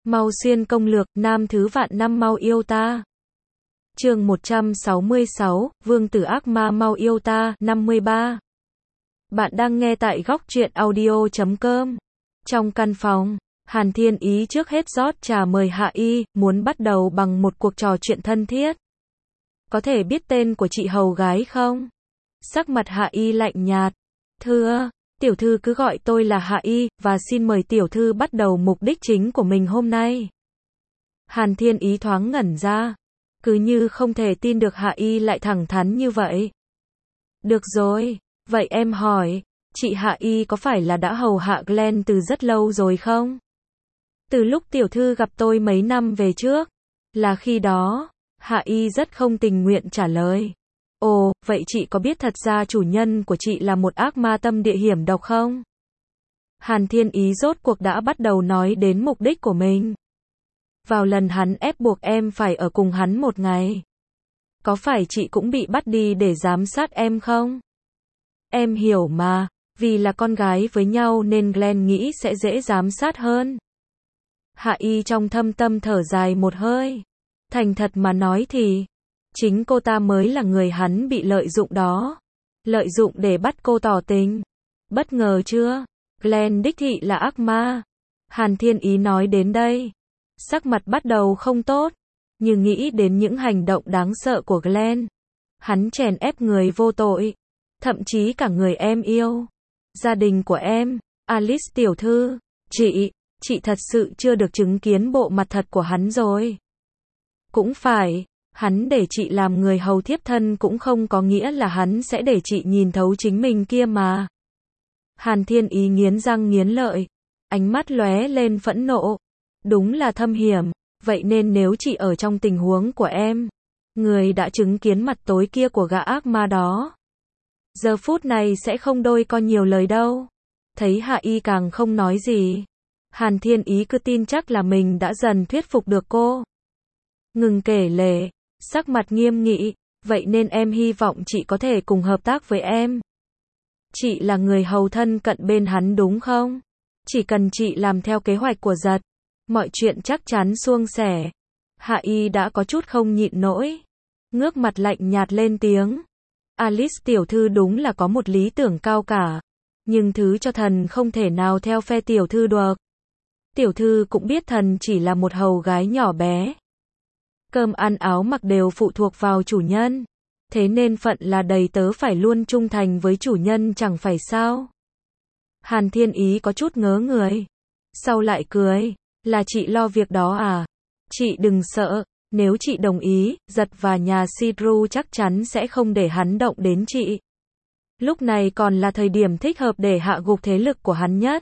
Mau xuyên công lược, nam thứ vạn năm mau yêu ta. Chương 166, Vương tử ác ma mau yêu ta, 53. Bạn đang nghe tại góc truyện audio.com. Trong căn phòng, Hàn Thiên Ý trước hết rót trà mời Hạ Y, muốn bắt đầu bằng một cuộc trò chuyện thân thiết. Có thể biết tên của chị hầu gái không? Sắc mặt Hạ Y lạnh nhạt. Thưa, tiểu thư cứ gọi tôi là Hạ Y, và xin mời tiểu thư bắt đầu mục đích chính của mình hôm nay. Hàn Thiên Ý thoáng ngẩn ra. Cứ như không thể tin được Hạ Y lại thẳng thắn như vậy. Được rồi, vậy em hỏi, chị Hạ Y có phải là đã hầu hạ Glenn từ rất lâu rồi không? Từ lúc tiểu thư gặp tôi mấy năm về trước, là khi đó, Hạ Y rất không tình nguyện trả lời. Ồ, vậy chị có biết thật ra chủ nhân của chị là một ác ma tâm địa hiểm độc không? Hàn Thiên Ý rốt cuộc đã bắt đầu nói đến mục đích của mình. Vào lần hắn ép buộc em phải ở cùng hắn một ngày. Có phải chị cũng bị bắt đi để giám sát em không? Em hiểu mà, vì là con gái với nhau nên Glenn nghĩ sẽ dễ giám sát hơn. Hạ Y trong thâm tâm thở dài một hơi. Thành thật mà nói thì, chính cô ta mới là người hắn bị lợi dụng đó. Lợi dụng để bắt cô tỏ tình. Bất ngờ chưa? Glenn đích thị là ác ma. Hàn Thiên Ý nói đến đây. Sắc mặt bắt đầu không tốt. Nhưng nghĩ đến những hành động đáng sợ của Glenn. Hắn chèn ép người vô tội. Thậm chí cả người em yêu. Gia đình của em, Alice tiểu thư. Chị thật sự chưa được chứng kiến bộ mặt thật của hắn rồi. Cũng phải, hắn để chị làm người hầu thiếp thân cũng không có nghĩa là hắn sẽ để chị nhìn thấu chính mình kia mà. Hàn Thiên Ý nghiến răng nghiến lợi. Ánh mắt lóe lên phẫn nộ. Đúng là thâm hiểm, vậy nên nếu chị ở trong tình huống của em, người đã chứng kiến mặt tối kia của gã ác ma đó, giờ phút này sẽ không đôi co nhiều lời đâu. Thấy Hạ Y càng không nói gì, Hàn Thiên Ý cứ tin chắc là mình đã dần thuyết phục được cô. Ngừng kể lể, sắc mặt nghiêm nghị, vậy nên em hy vọng chị có thể cùng hợp tác với em. Chị là người hầu thân cận bên hắn đúng không? Chỉ cần chị làm theo kế hoạch của giật, mọi chuyện chắc chắn suôn sẻ. Hạ Y đã có chút không nhịn nổi. Ngước mặt lạnh nhạt lên tiếng. Alice tiểu thư đúng là có một lý tưởng cao cả. Nhưng thứ cho thần không thể nào theo phe tiểu thư được. Tiểu thư cũng biết thần chỉ là một hầu gái nhỏ bé. Cơm ăn áo mặc đều phụ thuộc vào chủ nhân. Thế nên phận là đầy tớ phải luôn trung thành với chủ nhân chẳng phải sao? Hàn Thiên Ý có chút ngớ người. Sau lại cười. Là chị lo việc đó à? Chị đừng sợ, nếu chị đồng ý, giật và nhà Sidru chắc chắn sẽ không để hắn động đến chị. Lúc này còn là thời điểm thích hợp để hạ gục thế lực của hắn nhất.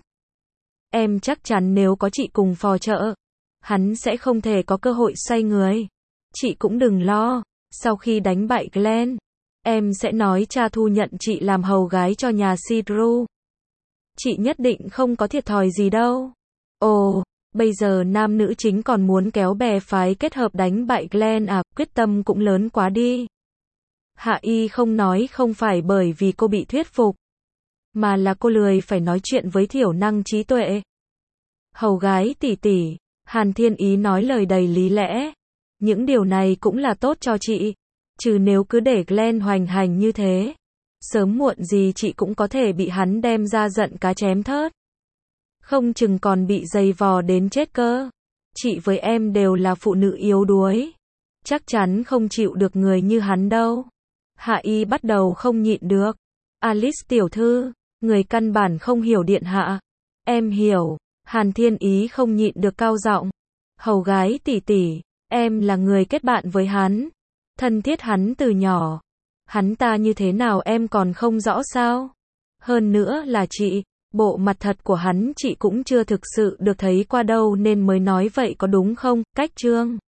Em chắc chắn nếu có chị cùng phò trợ, hắn sẽ không thể có cơ hội xoay người. Chị cũng đừng lo, sau khi đánh bại Glenn, em sẽ nói cha thu nhận chị làm hầu gái cho nhà Sidru. Chị nhất định không có thiệt thòi gì đâu. Ồ, bây giờ nam nữ chính còn muốn kéo bè phái kết hợp đánh bại Glenn à, quyết tâm cũng lớn quá đi. Hạ Y không nói không phải bởi vì cô bị thuyết phục, mà là cô lười phải nói chuyện với thiểu năng trí tuệ. Hầu gái tỷ tỷ, Hàn Thiên Ý nói lời đầy lý lẽ. Những điều này cũng là tốt cho chị. Trừ nếu cứ để Glenn hoành hành như thế, sớm muộn gì chị cũng có thể bị hắn đem ra giận cá chém thớt. Không chừng còn bị giày vò đến chết cơ. Chị với em đều là phụ nữ yếu đuối. Chắc chắn không chịu được người như hắn đâu. Hạ Y bắt đầu không nhịn được. Alice tiểu thư, người căn bản không hiểu điện hạ. Em hiểu. Hàn Thiên Ý không nhịn được cao giọng. Hầu gái tỷ tỷ, em là người kết bạn với hắn. Thân thiết hắn từ nhỏ. Hắn ta như thế nào em còn không rõ sao? Hơn nữa là chị. Bộ mặt thật của hắn chị cũng chưa thực sự được thấy qua đâu nên mới nói vậy có đúng không? Cách Trương